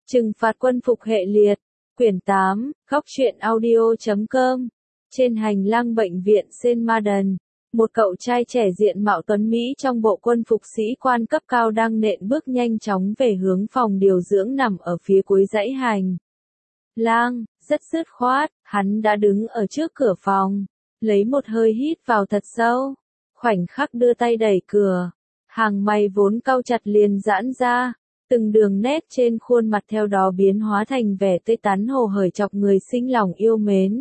Trừng phạt quân phục hệ liệt, quyển 8, góc truyện audio.com. Trên hành lang bệnh viện Saint Marden, một cậu trai trẻ diện mạo tuấn Mỹ trong bộ quân phục sĩ quan cấp cao đang nện bước nhanh chóng về hướng phòng điều dưỡng nằm ở phía cuối dãy hành lang. Rất dứt khoát, hắn đã đứng ở trước cửa phòng, lấy một hơi hít vào thật sâu, khoảnh khắc đưa tay đẩy cửa, hàng mày vốn cau chặt liền giãn ra. Từng đường nét trên khuôn mặt theo đó biến hóa thành vẻ tươi tắn hồ hởi chọc người sinh lòng yêu mến.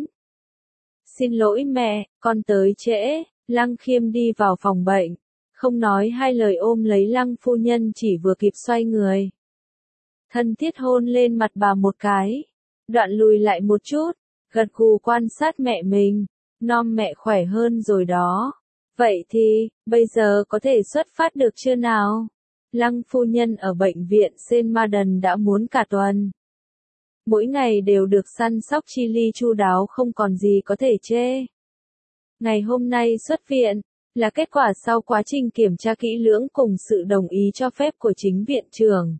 Xin lỗi mẹ, con tới trễ. Lăng Khiêm đi vào phòng bệnh, không nói hai lời ôm lấy Lăng phu nhân chỉ vừa kịp xoay người. Thân thiết hôn lên mặt bà một cái, đoạn lùi lại một chút, gật gù quan sát mẹ mình, nom mẹ khỏe hơn rồi đó. Vậy thì, bây giờ có thể xuất phát được chưa nào? Lăng phu nhân ở bệnh viện Saint Marden đã muốn cả tuần. Mỗi ngày đều được săn sóc chi li chu đáo không còn gì có thể chê. Ngày hôm nay xuất viện, là kết quả sau quá trình kiểm tra kỹ lưỡng cùng sự đồng ý cho phép của chính viện trưởng.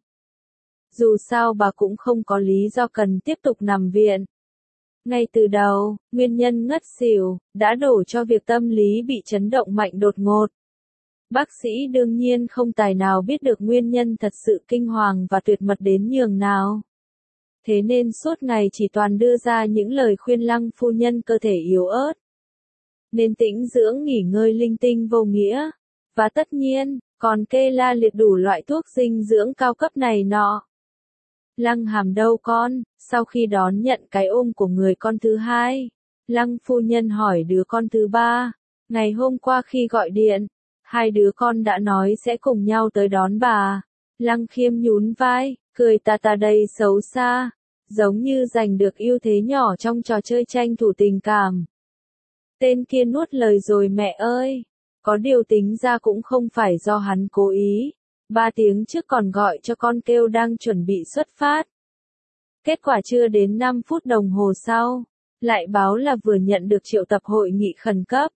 Dù sao bà cũng không có lý do cần tiếp tục nằm viện. Ngay từ đầu, nguyên nhân ngất xỉu, đã đổ cho việc tâm lý bị chấn động mạnh đột ngột. Bác sĩ đương nhiên không tài nào biết được nguyên nhân thật sự kinh hoàng và tuyệt mật đến nhường nào. Thế nên suốt ngày chỉ toàn đưa ra những lời khuyên Lăng phu nhân cơ thể yếu ớt, nên tĩnh dưỡng nghỉ ngơi linh tinh vô nghĩa. Và tất nhiên, còn kê la liệt đủ loại thuốc dinh dưỡng cao cấp này nọ. Lăng Hàm đâu con? Sau khi đón nhận cái ôm của người con thứ hai, Lăng phu nhân hỏi đứa con thứ ba. Ngày hôm qua khi gọi điện, hai đứa con đã nói sẽ cùng nhau tới đón bà. Lăng Khiêm nhún vai, cười tà tà đầy xấu xa, giống như giành được ưu thế nhỏ trong trò chơi tranh thủ tình cảm. Tên kia nuốt lời rồi mẹ ơi. Có điều tính ra cũng không phải do hắn cố ý. 3 tiếng trước còn gọi cho con kêu đang chuẩn bị xuất phát. Kết quả chưa đến 5 phút đồng hồ sau, lại báo là vừa nhận được triệu tập hội nghị khẩn cấp.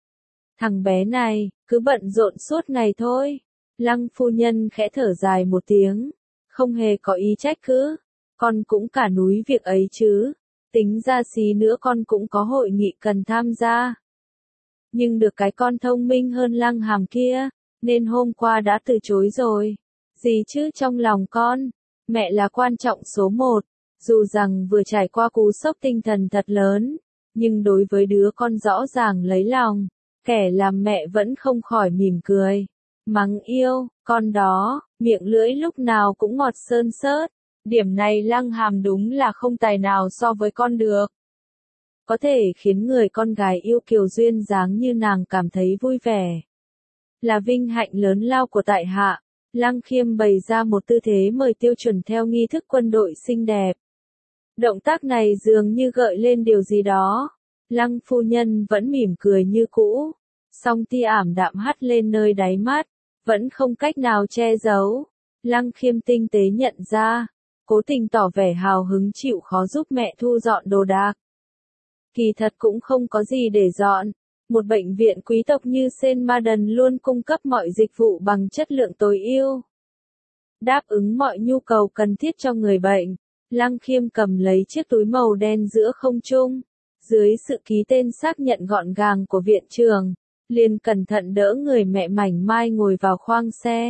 Thằng bé này, cứ bận rộn suốt ngày thôi. Lăng phu nhân khẽ thở dài một tiếng, không hề có ý trách cứ. Con cũng cả núi việc ấy chứ. Tính ra xí nữa con cũng có hội nghị cần tham gia. Nhưng được cái con thông minh hơn Lăng Hàm kia, nên hôm qua đã từ chối rồi. Gì chứ trong lòng con, mẹ là quan trọng số 1. Dù rằng vừa trải qua cú sốc tinh thần thật lớn, nhưng đối với đứa con rõ ràng lấy lòng, kẻ làm mẹ vẫn không khỏi mỉm cười. Mắng yêu, con đó, miệng lưỡi lúc nào cũng ngọt sơn sớt. Điểm này Lăng Hàm đúng là không tài nào so với con được. Có thể khiến người con gái yêu kiều duyên dáng như nàng cảm thấy vui vẻ. Là vinh hạnh lớn lao của tại hạ. Lăng Khiêm bày ra một tư thế mời tiêu chuẩn theo nghi thức quân đội xinh đẹp. Động tác này dường như gợi lên điều gì đó. Lăng phu nhân vẫn mỉm cười như cũ, song tia ảm đạm hắt lên nơi đáy mắt, vẫn không cách nào che giấu. Lăng Khiêm tinh tế nhận ra, cố tình tỏ vẻ hào hứng chịu khó giúp mẹ thu dọn đồ đạc. Kỳ thật cũng không có gì để dọn. Một bệnh viện quý tộc như Saint Marden luôn cung cấp mọi dịch vụ bằng chất lượng tối ưu, đáp ứng mọi nhu cầu cần thiết cho người bệnh. Lăng Khiêm cầm lấy chiếc túi màu đen giữa không trung, dưới sự ký tên xác nhận gọn gàng của viện trưởng, liền cẩn thận đỡ người mẹ mảnh mai ngồi vào khoang xe.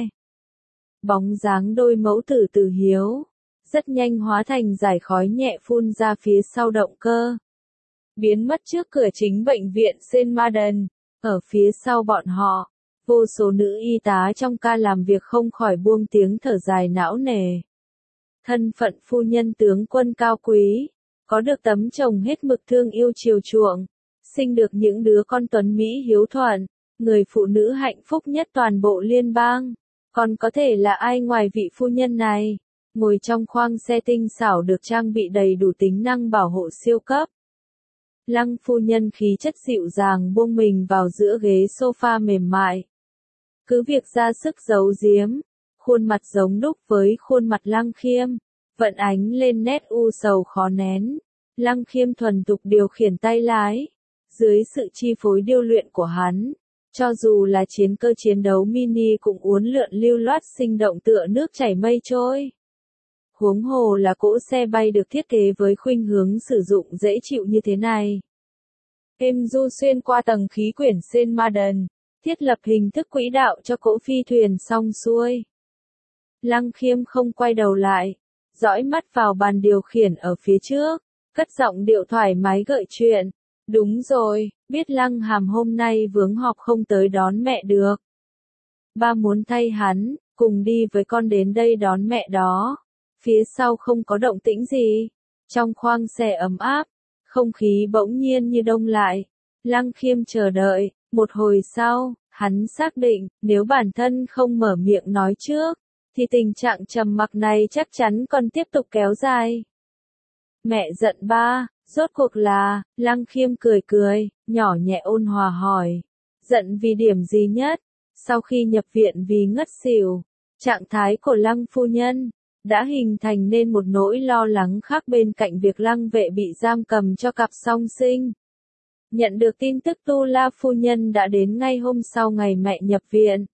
Bóng dáng đôi mẫu tử từ hiếu, rất nhanh hóa thành dải khói nhẹ phun ra phía sau động cơ, biến mất trước cửa chính bệnh viện Saint Marden. Ở phía sau bọn họ, vô số nữ y tá trong ca làm việc không khỏi buông tiếng thở dài não nề. Thân phận phu nhân tướng quân cao quý, có được tấm chồng hết mực thương yêu chiều chuộng, sinh được những đứa con tuấn Mỹ hiếu thuận, người phụ nữ hạnh phúc nhất toàn bộ liên bang. Còn có thể là ai ngoài vị phu nhân này, ngồi trong khoang xe tinh xảo được trang bị đầy đủ tính năng bảo hộ siêu cấp. Lăng phu nhân khí chất dịu dàng buông mình vào giữa ghế sofa mềm mại. Cứ việc ra sức giấu giếm, khuôn mặt giống đúc với khuôn mặt Lăng Khiêm, vẫn ánh lên nét u sầu khó nén. Lăng Khiêm thuần thục điều khiển tay lái, dưới sự chi phối điêu luyện của hắn, cho dù là chiến cơ chiến đấu mini cũng uốn lượn lưu loát sinh động tựa nước chảy mây trôi. Huống hồ là cỗ xe bay được thiết kế với khuynh hướng sử dụng dễ chịu như thế này. Êm du xuyên qua tầng khí quyển Saint Marden, thiết lập hình thức quỹ đạo cho cỗ phi thuyền xong xuôi. Lăng Khiêm không quay đầu lại, dõi mắt vào bàn điều khiển ở phía trước, cất giọng điệu thoải mái gợi chuyện. Đúng rồi, biết Lăng Hàm hôm nay vướng họp không tới đón mẹ được. Ba muốn thay hắn, cùng đi với con đến đây đón mẹ đó. Phía sau không có động tĩnh gì. Trong khoang xe ấm áp, không khí bỗng nhiên như đông lại. Lăng Khiêm chờ đợi, một hồi sau, hắn xác định, nếu bản thân không mở miệng nói trước, thì tình trạng trầm mặc này chắc chắn còn tiếp tục kéo dài. Mẹ giận ba, rốt cuộc là, Lăng Khiêm cười cười, nhỏ nhẹ ôn hòa hỏi. Giận vì điểm gì nhất? Sau khi nhập viện vì ngất xỉu, trạng thái của Lăng phu nhân đã hình thành nên một nỗi lo lắng khác bên cạnh việc Lăng vệ bị giam cầm cho cặp song sinh. Nhận được tin tức Tu La phu nhân đã đến ngay hôm sau ngày mẹ nhập viện.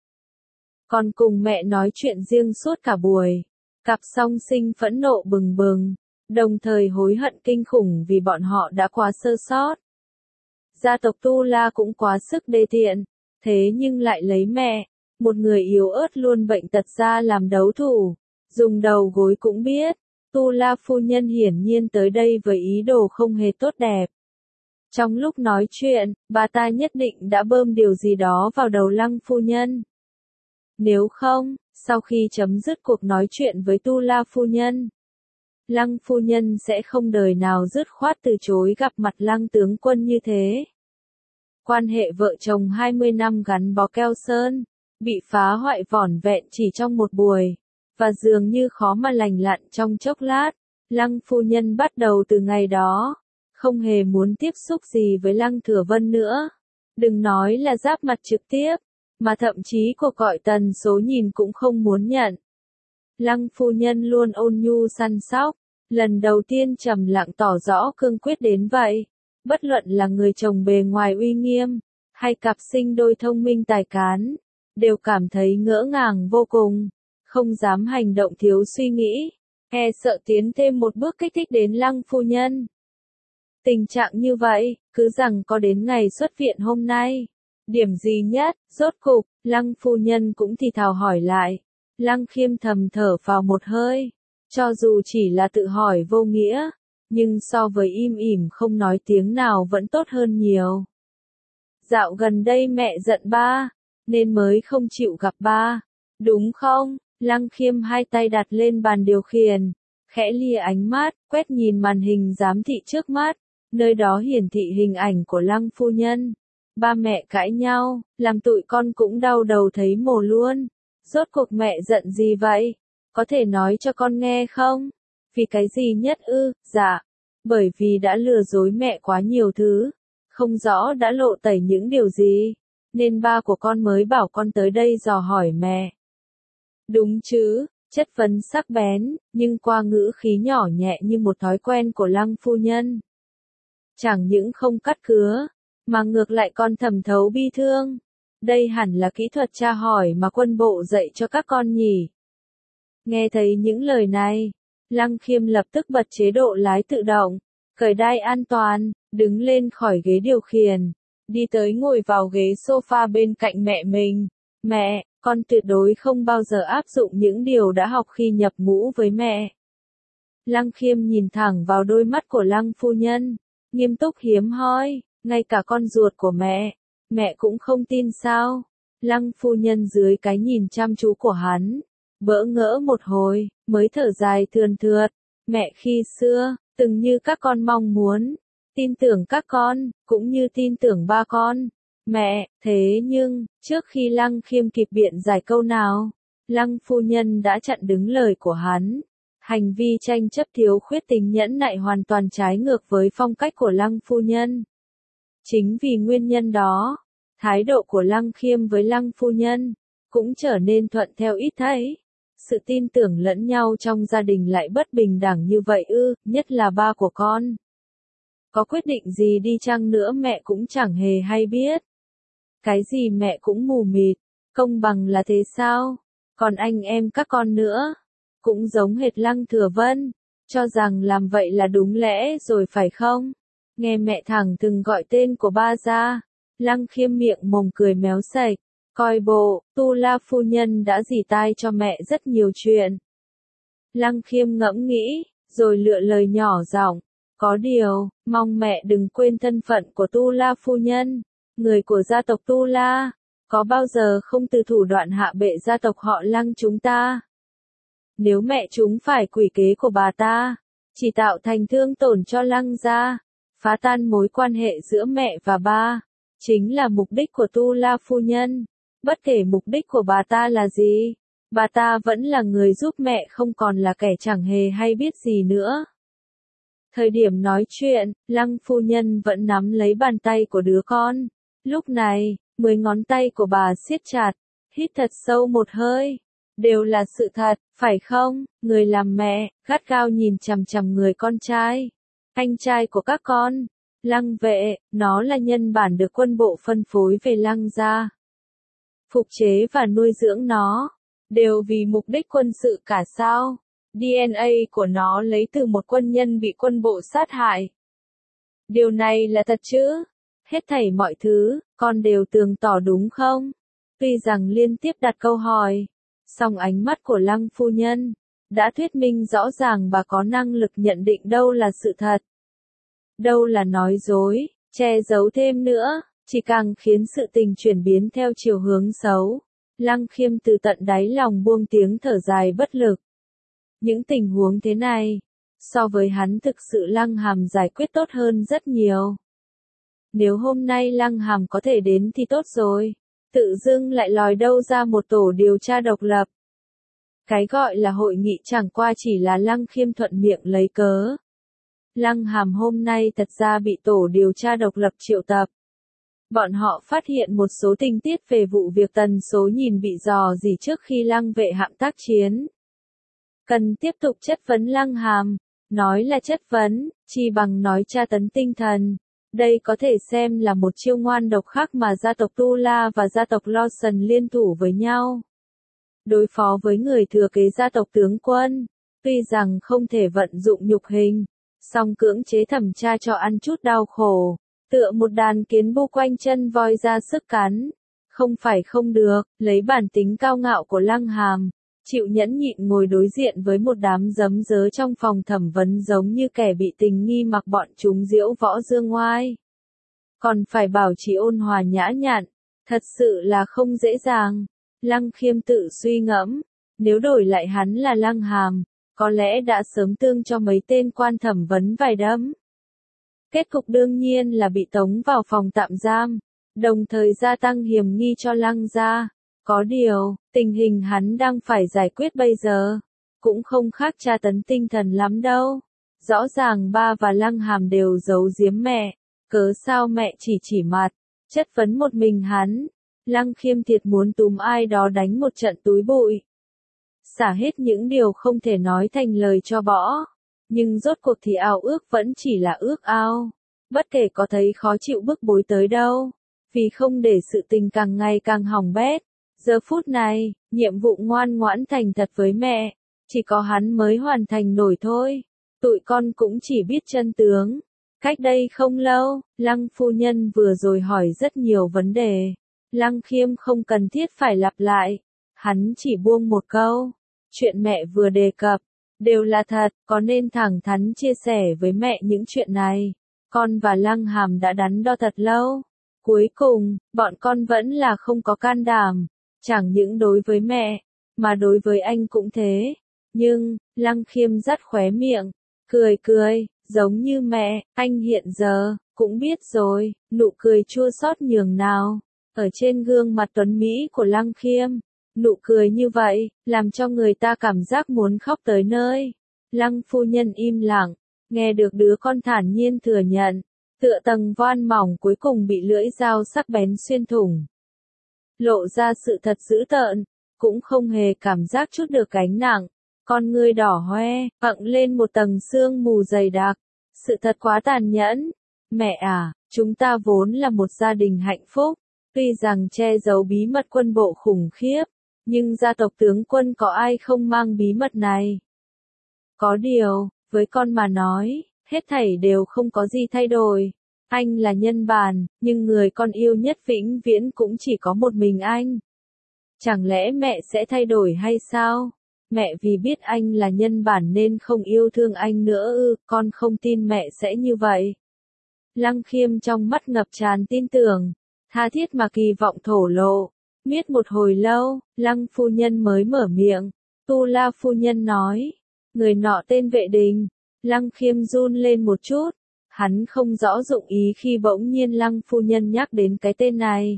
Còn cùng mẹ nói chuyện riêng suốt cả buổi. Cặp song sinh phẫn nộ bừng bừng, đồng thời hối hận kinh khủng vì bọn họ đã quá sơ sót. Gia tộc Tu La cũng quá sức đê tiện, thế nhưng lại lấy mẹ, một người yếu ớt luôn bệnh tật ra làm đấu thủ. Dùng đầu gối cũng biết, Tu La phu nhân hiển nhiên tới đây với ý đồ không hề tốt đẹp. Trong lúc nói chuyện, bà ta nhất định đã bơm điều gì đó vào đầu Lăng phu nhân. Nếu không, sau khi chấm dứt cuộc nói chuyện với Tu La phu nhân, Lăng phu nhân sẽ không đời nào dứt khoát từ chối gặp mặt Lăng tướng quân như thế. Quan hệ vợ chồng 20 năm gắn bó keo sơn, bị phá hoại vỏn vẹn chỉ trong một buổi, và dường như khó mà lành lặn trong chốc lát. Lăng phu nhân bắt đầu từ ngày đó, không hề muốn tiếp xúc gì với Lăng Thừa Vân nữa. Đừng nói là giáp mặt trực tiếp, mà thậm chí cuộc gọi tần số nhìn cũng không muốn nhận. Lăng phu nhân luôn ôn nhu săn sóc, lần đầu tiên trầm lặng tỏ rõ cương quyết đến vậy. Bất luận là người chồng bề ngoài uy nghiêm, hay cặp sinh đôi thông minh tài cán, đều cảm thấy ngỡ ngàng vô cùng, không dám hành động thiếu suy nghĩ, e sợ tiến thêm một bước kích thích đến Lăng phu nhân. Tình trạng như vậy, cứ rằng có đến ngày xuất viện hôm nay. Điểm gì nhất, rốt cục, Lăng phu nhân cũng thì thào hỏi lại. Lăng Khiêm thầm thở vào một hơi, cho dù chỉ là tự hỏi vô nghĩa, nhưng so với im ỉm không nói tiếng nào vẫn tốt hơn nhiều. Dạo gần đây mẹ giận ba, nên mới không chịu gặp ba, đúng không? Lăng Khiêm hai tay đặt lên bàn điều khiển, khẽ lia ánh mắt, quét nhìn màn hình giám thị trước mắt, nơi đó hiển thị hình ảnh của Lăng phu nhân. Ba mẹ cãi nhau, làm tụi con cũng đau đầu thấy mồ luôn. Rốt cuộc mẹ giận gì vậy? Có thể nói cho con nghe không? Vì cái gì nhất ư? Dạ. Bởi vì đã lừa dối mẹ quá nhiều thứ. Không rõ đã lộ tẩy những điều gì. Nên ba của con mới bảo con tới đây dò hỏi mẹ. Đúng chứ, chất vấn sắc bén, nhưng qua ngữ khí nhỏ nhẹ như một thói quen của Lăng phu nhân. Chẳng những không cắt cứa, mà ngược lại còn thẩm thấu bi thương. Đây hẳn là kỹ thuật tra hỏi mà quân bộ dạy cho các con nhỉ. Nghe thấy những lời này, Lăng Khiêm lập tức bật chế độ lái tự động, cởi đai an toàn, đứng lên khỏi ghế điều khiển, đi tới ngồi vào ghế sofa bên cạnh mẹ mình. Mẹ, con tuyệt đối không bao giờ áp dụng những điều đã học khi nhập ngũ với mẹ. Lăng Khiêm nhìn thẳng vào đôi mắt của Lăng phu nhân, nghiêm túc hiếm hoi, ngay cả con ruột của mẹ cũng không tin sao? Lăng phu nhân dưới cái nhìn chăm chú của hắn, bỡ ngỡ một hồi, mới thở dài thườn thượt. Mẹ khi xưa, từng như các con mong muốn, tin tưởng các con, cũng như tin tưởng ba con. Mẹ, thế nhưng, trước khi Lăng Khiêm kịp biện giải câu nào, Lăng phu nhân đã chặn đứng lời của hắn. Hành vi tranh chấp thiếu khuyết tính nhẫn nại hoàn toàn trái ngược với phong cách của Lăng phu nhân. Chính vì nguyên nhân đó, thái độ của Lăng Khiêm với Lăng phu nhân cũng trở nên thuận theo ít thấy. Sự tin tưởng lẫn nhau trong gia đình lại bất bình đẳng như vậy ư, nhất là ba của con. Có quyết định gì đi chăng nữa mẹ cũng chẳng hề hay biết. Cái gì mẹ cũng mù mịt, công bằng là thế sao? Còn anh em các con nữa. cũng giống hệt Lăng Thừa Vân, cho rằng làm vậy là đúng lẽ rồi phải không? Nghe mẹ thẳng thừng gọi tên của ba ra, Lăng Khiêm miệng mồm cười méo sạch, coi bộ, Tu La phu nhân đã dì tai cho mẹ rất nhiều chuyện. Lăng Khiêm ngẫm nghĩ, rồi lựa lời nhỏ giọng, có điều, mong mẹ đừng quên thân phận của Tu La phu nhân, người của gia tộc Tu La, có bao giờ không từ thủ đoạn hạ bệ gia tộc họ Lăng chúng ta. Nếu mẹ chúng phải quỷ kế của bà ta, chỉ tạo thành thương tổn cho Lăng gia, phá tan mối quan hệ giữa mẹ và ba, chính là mục đích của Tu La phu nhân. Bất kể mục đích của bà ta là gì, bà ta vẫn là người giúp mẹ không còn là kẻ chẳng hề hay biết gì nữa. Thời điểm nói chuyện, Lăng phu nhân vẫn nắm lấy bàn tay của đứa con. Lúc này, 10 ngón tay của bà siết chặt, hít thật sâu một hơi. Đều là sự thật, phải không? Người làm mẹ, gắt gao nhìn chằm chằm người con trai. Anh trai của các con, Lăng Vệ, nó là nhân bản được quân bộ phân phối về Lăng gia. Phục chế và nuôi dưỡng nó, đều vì mục đích quân sự cả sao? DNA của nó lấy từ một quân nhân bị quân bộ sát hại. Điều này là thật chứ? Hết thảy mọi thứ, con đều tường tỏ đúng không? Tuy rằng liên tiếp đặt câu hỏi, song ánh mắt của Lăng phu nhân đã thuyết minh rõ ràng bà có năng lực nhận định đâu là sự thật, đâu là nói dối, che giấu thêm nữa, chỉ càng khiến sự tình chuyển biến theo chiều hướng xấu. Lăng Khiêm từ tận đáy lòng buông tiếng thở dài bất lực. Những tình huống thế này, so với hắn thực sự Lăng Hàm giải quyết tốt hơn rất nhiều. Nếu hôm nay Lăng Hàm có thể đến thì tốt rồi, tự dưng lại lòi đâu ra một tổ điều tra độc lập. Cái gọi là hội nghị chẳng qua chỉ là Lăng Khiêm thuận miệng lấy cớ. Lăng Hàm hôm nay thật ra bị tổ điều tra độc lập triệu tập. Bọn họ phát hiện một số tình tiết về vụ việc tần số nhìn bị dò dỉ trước khi Lăng Vệ hạm tác chiến. Cần tiếp tục chất vấn Lăng Hàm, nói là chất vấn, chi bằng nói tra tấn tinh thần. Đây có thể xem là một chiêu ngoan độc khác mà gia tộc Tu La và gia tộc Lawson liên thủ với nhau. Đối phó với người thừa kế gia tộc tướng quân, tuy rằng không thể vận dụng nhục hình, song cưỡng chế thẩm tra cho ăn chút đau khổ, tựa một đàn kiến bu quanh chân voi ra sức cắn. Không phải không được, lấy bản tính cao ngạo của Lăng Hàm, chịu nhẫn nhịn ngồi đối diện với một đám giấm dớ trong phòng thẩm vấn giống như kẻ bị tình nghi mặc bọn chúng diễu võ dương ngoai. Còn phải bảo trì ôn hòa nhã nhặn, thật sự là không dễ dàng. Lăng Khiêm tự suy ngẫm, nếu đổi lại hắn là Lăng Hàm, có lẽ đã sớm tương cho mấy tên quan thẩm vấn vài đấm. Kết cục đương nhiên là bị tống vào phòng tạm giam, đồng thời gia tăng hiểm nghi cho Lăng gia. Có điều, tình hình hắn đang phải giải quyết bây giờ, cũng không khác tra tấn tinh thần lắm đâu. Rõ ràng ba và Lăng Hàm đều giấu giếm mẹ, cớ sao mẹ chỉ mặt, chất vấn một mình hắn. Lăng Khiêm thiệt muốn túm ai đó đánh một trận túi bụi. Xả hết những điều không thể nói thành lời cho bỏ. Nhưng rốt cuộc thì ao ước vẫn chỉ là ước ao. Bất kể có thấy khó chịu bức bối tới đâu. Vì không để sự tình càng ngày càng hỏng bét. Giờ phút này, nhiệm vụ ngoan ngoãn thành thật với mẹ, chỉ có hắn mới hoàn thành nổi thôi. Tụi con cũng chỉ biết chân tướng. Cách đây không lâu, Lăng phu nhân vừa rồi hỏi rất nhiều vấn đề. Lăng Khiêm không cần thiết phải lặp lại. Hắn chỉ buông một câu. Chuyện mẹ vừa đề cập, đều là thật, có nên thẳng thắn chia sẻ với mẹ những chuyện này. Con và Lăng Hàm đã đắn đo thật lâu. Cuối cùng, bọn con vẫn là không có can đảm. Chẳng những đối với mẹ, mà đối với anh cũng thế. Nhưng, Lăng Khiêm dắt khóe miệng, cười, giống như mẹ, anh hiện giờ, cũng biết rồi, nụ cười chua xót nhường nào. Ở trên gương mặt tuấn Mỹ của Lăng Khiêm, nụ cười như vậy, làm cho người ta cảm giác muốn khóc tới nơi. Lăng phu nhân im lặng, nghe được đứa con thản nhiên thừa nhận, tựa tầng voan mỏng cuối cùng bị lưỡi dao sắc bén xuyên thủng. Lộ ra sự thật dữ tợn, cũng không hề cảm giác chút được gánh nặng, con ngươi đỏ hoe, ẵng lên một tầng sương mù dày đặc. Sự thật quá tàn nhẫn. Mẹ à, chúng ta vốn là một gia đình hạnh phúc. Tuy rằng che giấu bí mật quân bộ khủng khiếp, Nhưng gia tộc tướng quân có ai không mang bí mật này? Có điều, với con mà nói, hết thảy đều không có gì thay đổi. Anh là nhân bản, nhưng người con yêu nhất vĩnh viễn cũng chỉ có một mình anh. Chẳng lẽ mẹ sẽ thay đổi hay sao? Mẹ vì biết anh là nhân bản nên không yêu thương anh nữa ư? Con không tin mẹ sẽ như vậy. Lăng Khiêm trong mắt ngập tràn tin tưởng, tha thiết mà kỳ vọng thổ lộ. Miết một hồi lâu, Lăng phu nhân mới mở miệng. Tu La phu nhân nói, người nọ tên Vệ Đình. Lăng Khiêm run lên một chút, hắn không rõ dụng ý khi bỗng nhiên Lăng phu nhân nhắc đến cái tên này.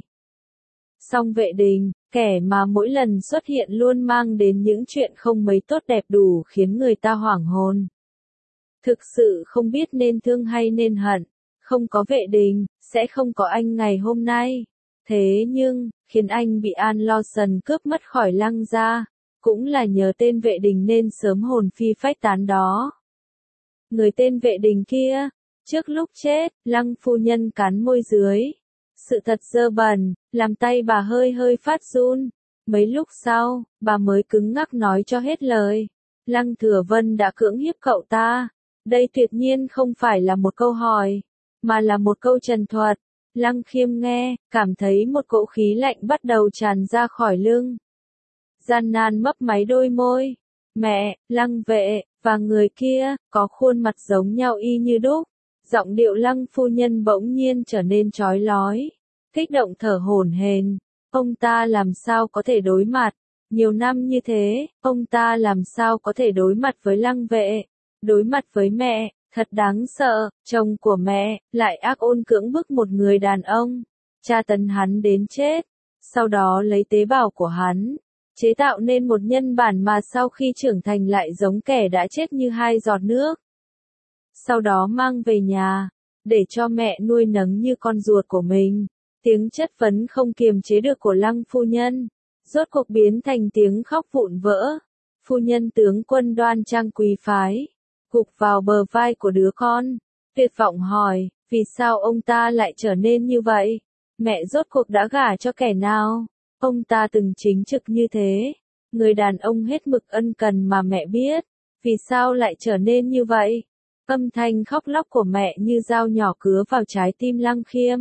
Song Vệ Đình, kẻ mà mỗi lần xuất hiện luôn mang đến những chuyện không mấy tốt đẹp đủ khiến người ta hoảng hồn. Thực sự không biết nên thương hay nên hận, không có Vệ Đình, sẽ không có anh ngày hôm nay. Thế nhưng, khiến anh bị An Lawson cướp mất khỏi Lăng gia, cũng là nhờ tên Vệ Đình nên sớm hồn phi phách tán đó. Người tên Vệ Đình kia, trước lúc chết, Lăng phu nhân cắn môi dưới. Sự thật dơ bẩn, làm tay bà hơi hơi phát run. Mấy lúc sau, bà mới cứng ngắc nói cho hết lời. Lăng Thừa Vân đã cưỡng hiếp cậu ta. Đây tuyệt nhiên không phải là một câu hỏi, mà là một câu trần thuật. Lăng Khiêm nghe, cảm thấy một cỗ khí lạnh bắt đầu tràn ra khỏi lưng. Gian nan mấp máy đôi môi. Mẹ, Lăng Vệ, và người kia, có khuôn mặt giống nhau y như đúc. Giọng điệu Lăng phu nhân bỗng nhiên trở nên chói lói. Kích động thở hổn hển. Ông ta làm sao có thể đối mặt? Nhiều năm như thế, ông ta làm sao có thể đối mặt với Lăng Vệ? Đối mặt với mẹ, thật đáng sợ. Chồng của mẹ, lại ác ôn cưỡng bức một người đàn ông. Tra tấn hắn đến chết. Sau đó lấy tế bào của hắn. Chế tạo nên một nhân bản mà sau khi trưởng thành lại giống kẻ đã chết như hai giọt nước. Sau đó mang về nhà, để cho mẹ nuôi nấng như con ruột của mình. Tiếng chất vấn không kiềm chế được của Lăng phu nhân, rốt cuộc biến thành tiếng khóc vụn vỡ. Phu nhân tướng quân đoan trang quý phái, gục vào bờ vai của đứa con, tuyệt vọng hỏi, vì sao ông ta lại trở nên như vậy? Mẹ rốt cuộc đã gả cho kẻ nào? Ông ta từng chính trực như thế, người đàn ông hết mực ân cần mà mẹ biết, vì sao lại trở nên như vậy? Âm thanh khóc lóc của mẹ như dao nhỏ cứa vào trái tim Lăng Khiêm.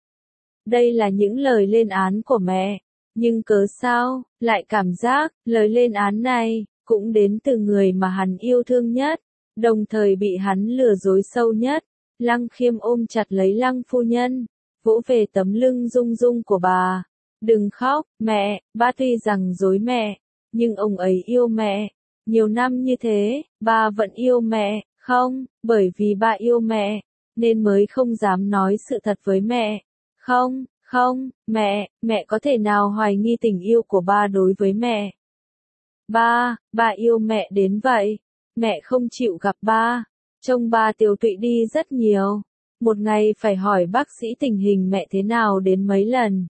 Đây là những lời lên án của mẹ, nhưng cớ sao, lại cảm giác, lời lên án này, cũng đến từ người mà hắn yêu thương nhất, đồng thời bị hắn lừa dối sâu nhất. Lăng Khiêm ôm chặt lấy Lăng phu nhân, vỗ về tấm lưng rung rung của bà. Đừng khóc, mẹ, ba tuy rằng dối mẹ, nhưng ông ấy yêu mẹ. Nhiều năm như thế, ba vẫn yêu mẹ, không, bởi vì ba yêu mẹ, nên mới không dám nói sự thật với mẹ. Không, không, mẹ có thể nào hoài nghi tình yêu của ba đối với mẹ? Ba yêu mẹ đến vậy. Mẹ không chịu gặp ba. Trông ba tiều tụy đi rất nhiều. Một ngày phải hỏi bác sĩ tình hình mẹ thế nào đến mấy lần.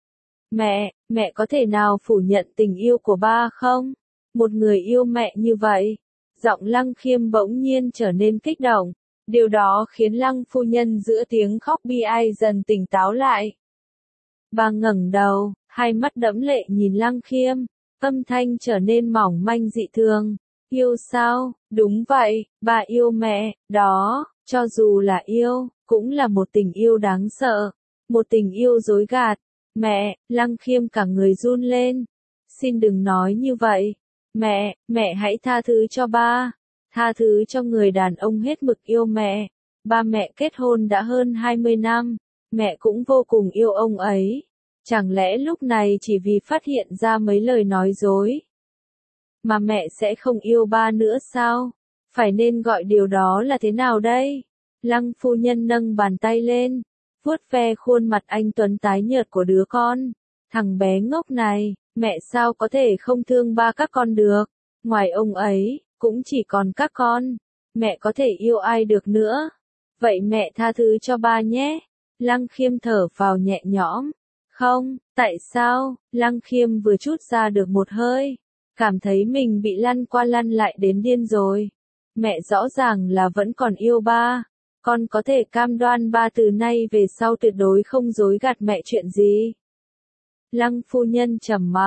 Mẹ có thể nào phủ nhận tình yêu của ba không? Một người yêu mẹ như vậy. Giọng Lăng Khiêm bỗng nhiên trở nên kích động. Điều đó khiến Lăng phu nhân giữa tiếng khóc bi ai dần tỉnh táo lại. Bà ngẩng đầu, hai mắt đẫm lệ nhìn Lăng Khiêm, âm thanh trở nên mỏng manh dị thường. Yêu sao? Đúng vậy, bà yêu mẹ, đó, cho dù là yêu, cũng là một tình yêu đáng sợ, một tình yêu dối gạt. Mẹ, Lăng Khiêm cả người run lên. Xin đừng nói như vậy. Mẹ hãy tha thứ cho ba. Tha thứ cho người đàn ông hết mực yêu mẹ. Ba mẹ kết hôn đã hơn 20 năm. Mẹ cũng vô cùng yêu ông ấy. Chẳng lẽ lúc này chỉ vì phát hiện ra mấy lời nói dối mà mẹ sẽ không yêu ba nữa sao? Phải nên gọi điều đó là thế nào đây? Lăng phu nhân nâng bàn tay lên, vuốt ve khuôn mặt anh tuấn tái nhợt của đứa con. Thằng bé ngốc này, mẹ sao có thể không thương ba các con được? Ngoài ông ấy, cũng chỉ còn các con. Mẹ có thể yêu ai được nữa? Vậy mẹ tha thứ cho ba nhé. Lăng Khiêm thở vào nhẹ nhõm. Không, tại sao? Lăng Khiêm vừa trút ra được một hơi, cảm thấy mình bị lăn qua lăn lại đến điên rồi. Mẹ rõ ràng là vẫn còn yêu ba. Con có thể cam đoan ba từ nay về sau tuyệt đối không dối gạt mẹ chuyện gì. Lăng phu nhân trầm mặc,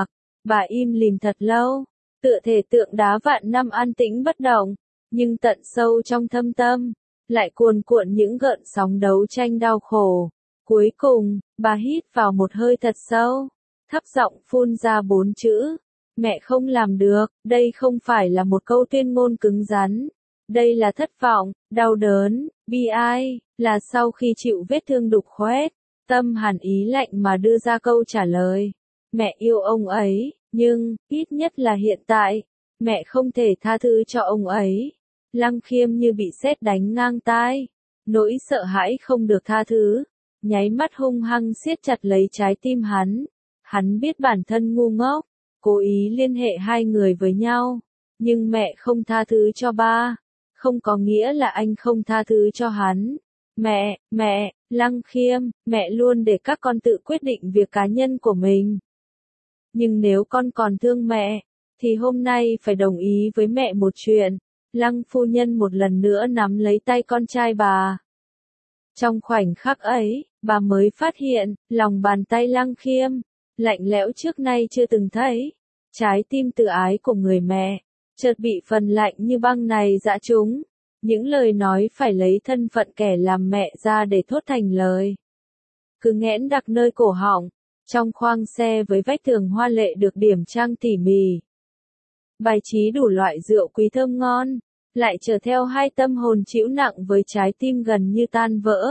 Bà im lìm thật lâu, tựa thể tượng đá vạn năm an tĩnh bất động, nhưng tận sâu trong thâm tâm, lại cuồn cuộn những gợn sóng đấu tranh đau khổ. Cuối cùng, bà hít vào một hơi thật sâu, thấp giọng phun ra 4 chữ. Mẹ không làm được, đây không phải là một câu tuyên ngôn cứng rắn. Đây là thất vọng, đau đớn, bi ai, là sau khi chịu vết thương đục khoét, tâm hàn ý lạnh mà đưa ra câu trả lời. Mẹ yêu ông ấy, nhưng, ít nhất là hiện tại, mẹ không thể tha thứ cho ông ấy. Lăng Khiêm như bị sét đánh ngang tai. Nỗi sợ hãi không được tha thứ, nháy mắt hung hăng siết chặt lấy trái tim hắn. Hắn biết bản thân ngu ngốc, cố ý liên hệ hai người với nhau. Nhưng mẹ không tha thứ cho ba, không có nghĩa là anh không tha thứ cho hắn. Mẹ, Lăng Khiêm, mẹ luôn để các con tự quyết định việc cá nhân của mình. Nhưng nếu con còn thương mẹ, thì hôm nay phải đồng ý với mẹ một chuyện. Lăng phu nhân một lần nữa nắm lấy tay con trai bà. Trong khoảnh khắc ấy, bà mới phát hiện, lòng bàn tay Lăng Khiêm, lạnh lẽo trước nay chưa từng thấy. Trái tim tự ái của người mẹ, chợt bị phần lạnh như băng này dã trúng. Những lời nói phải lấy thân phận kẻ làm mẹ ra để thốt thành lời. Cứ nghẽn đặc nơi cổ họng, trong khoang xe với vách tường hoa lệ được điểm trang tỉ mỉ. Bài trí đủ loại rượu quý thơm ngon, lại chở theo hai tâm hồn trĩu nặng với trái tim gần như tan vỡ.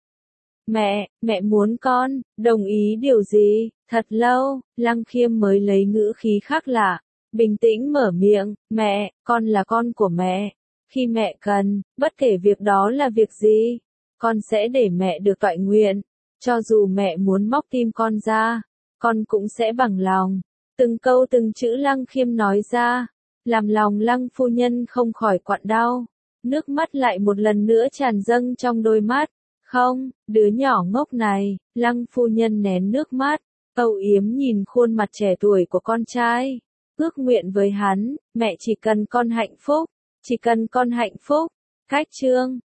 Mẹ muốn con, đồng ý điều gì? Thật lâu, Lăng Khiêm mới lấy ngữ khí khác lạ, bình tĩnh mở miệng, mẹ, con là con của mẹ. Khi mẹ cần, bất kể việc đó là việc gì, con sẽ để mẹ được toại nguyện. Cho dù mẹ muốn móc tim con ra, con cũng sẽ bằng lòng. Từng câu từng chữ Lăng Khiêm nói ra, làm lòng Lăng phu nhân không khỏi quặn đau. Nước mắt lại một lần nữa tràn dâng trong đôi mắt. Không, đứa nhỏ ngốc này, Lăng phu nhân nén nước mắt, âu yếm nhìn khuôn mặt trẻ tuổi của con trai. Ước nguyện với hắn, mẹ chỉ cần con hạnh phúc, chỉ cần con hạnh phúc. Cách chương